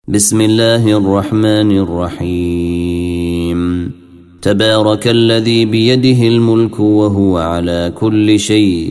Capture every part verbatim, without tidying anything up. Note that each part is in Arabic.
بسم الله الرحمن الرحيم. تبارك الذي بيده الملك وهو على كل شيء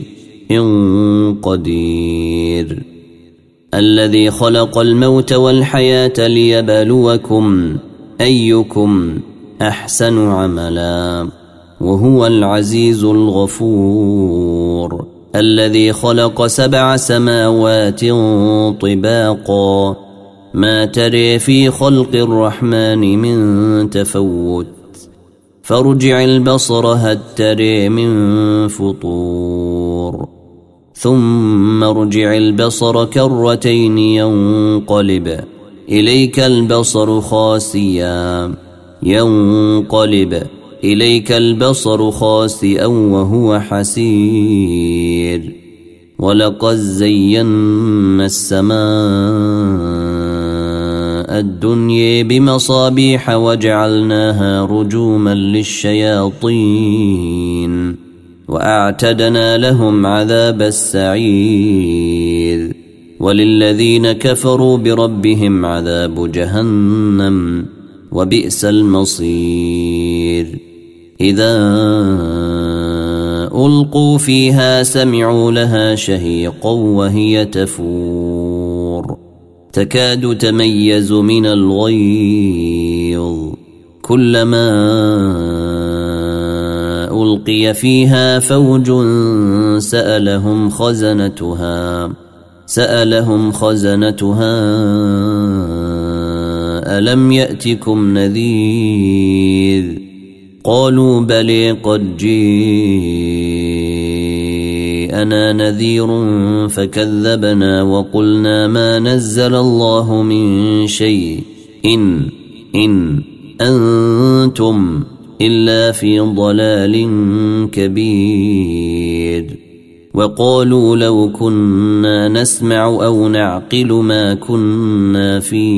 قدير. الذي خلق الموت والحياة ليبلوكم أيكم أحسن عملا وهو العزيز الغفور. الذي خلق سبع سماوات طباقا ما تري في خلق الرحمن من تفوت فارجع البصر هل تري من فطور ثم ارجع البصر كرتين ينقلب إليك البصر خاسئا ينقلب إليك البصر خاسئا وهو حسير. ولقد زينا السماء الدنيا بمصابيح وجعلناها رجوما للشياطين وأعتدنا لهم عذاب السعير. وللذين كفروا بربهم عذاب جهنم وبئس المصير. إذا ألقوا فيها سمعوا لها شهيقا وهي تفور تكاد تميز من الغيظ كلما ألقي فيها فوج سألهم خزنتها سألهم خزنتها ألم يأتكم نذير قالوا بلى قد جاءنا نذير فكذبنا وقلنا ما نزل الله من شيء إن إن أنتم إلا في ضلال كبير. وقالوا لو كنا نسمع أو نعقل ما كنا في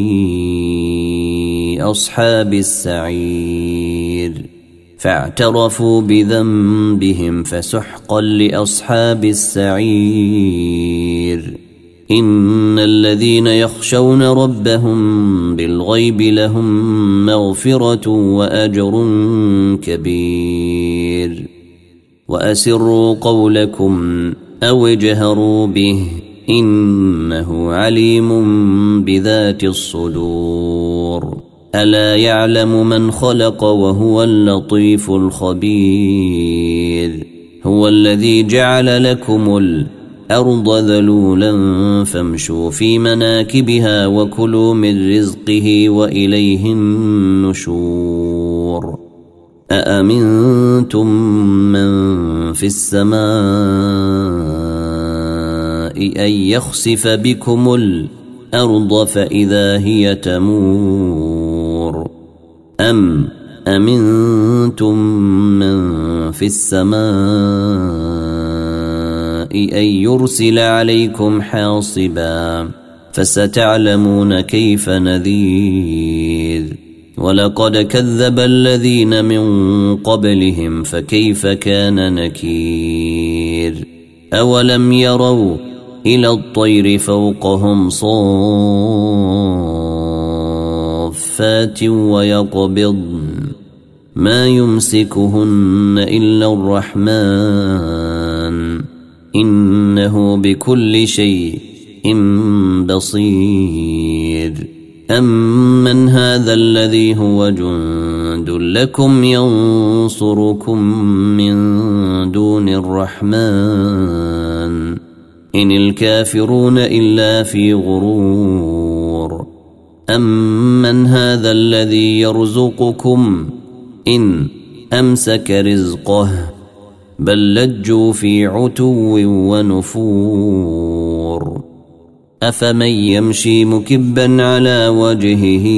أصحاب السعير فاعترفوا بذنبهم فسحقا لأصحاب السعير. إن الذين يخشون ربهم بالغيب لهم مغفرة وأجر كبير. وأسروا قولكم أو اجهروا به إنه عليم بذات الصدور. ألا يعلم من خلق وهو اللطيف الخبير. هو الذي جعل لكم الأرض ذلولا فامشوا في مناكبها وكلوا من رزقه وإليه النشور. أأمنتم من في السماء أن يخسف بكم الأرض فإذا هي تمور أم أمنتم من في السماء أن يرسل عليكم حاصبا فستعلمون كيف نذير. ولقد كذب الذين من قبلهم فكيف كان نكير. أولم يروا إلى الطير فوقهم صافات ويقبضن ما يمسكهن إلا الرحمن إنه بكل شيء بصير. أمن هذا الذي هو جند لكم ينصركم من دون الرحمن إن الكافرون إلا في غرور. أمن هذا الذي يرزقكم إن أمسك رزقه بل لجوا في عتو ونفور. أفمن يمشي مكبا على وجهه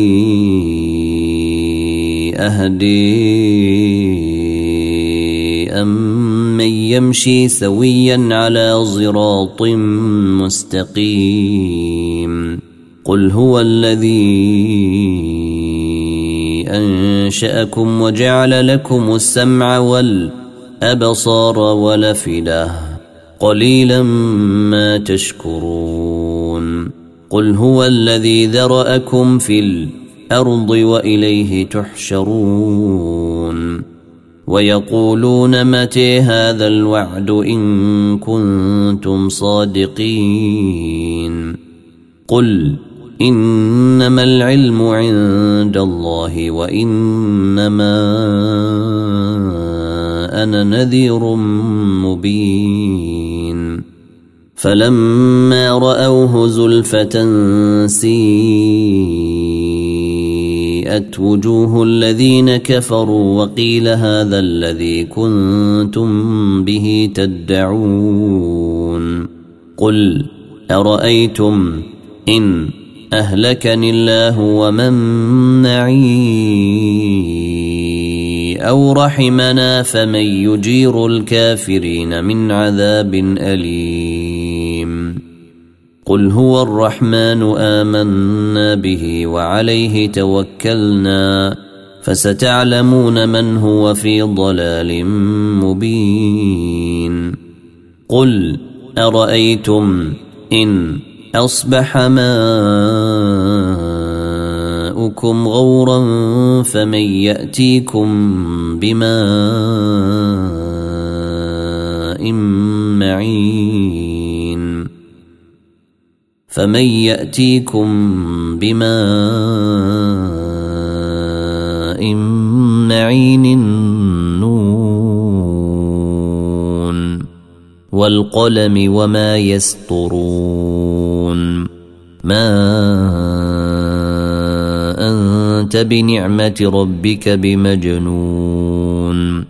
أهدي أمن يمشي سويا على صراط مستقيم. قل هو الذي أنشأكم وجعل لكم السمع والأبصار والأفئدة قليلا ما تشكرون. قل هو الذي ذرأكم في الأرض وإليه تحشرون ويقولون متى هذا الوعد إن كنتم صادقين قل إنما العلم عند الله وإنما أنا نذير مبين فلما رأوه زلفة سيئت وجوه الذين كفروا وقيل هذا الذي كنتم به تدعون قل أرأيتم إن أهلكني الله ومن معي أو رحمنا فمن يجير الكافرين من عذاب أليم قل هو الرحمن آمنا به وعليه توكلنا فستعلمون من هو في ضلال مبين قل أرأيتم إن أصبح ماؤكم غورا فمن يأتيكم بماء معين فمن يأتيكم بماء معين نون والقلم وما يسطرون ما أنت بنعمة ربك بمجنون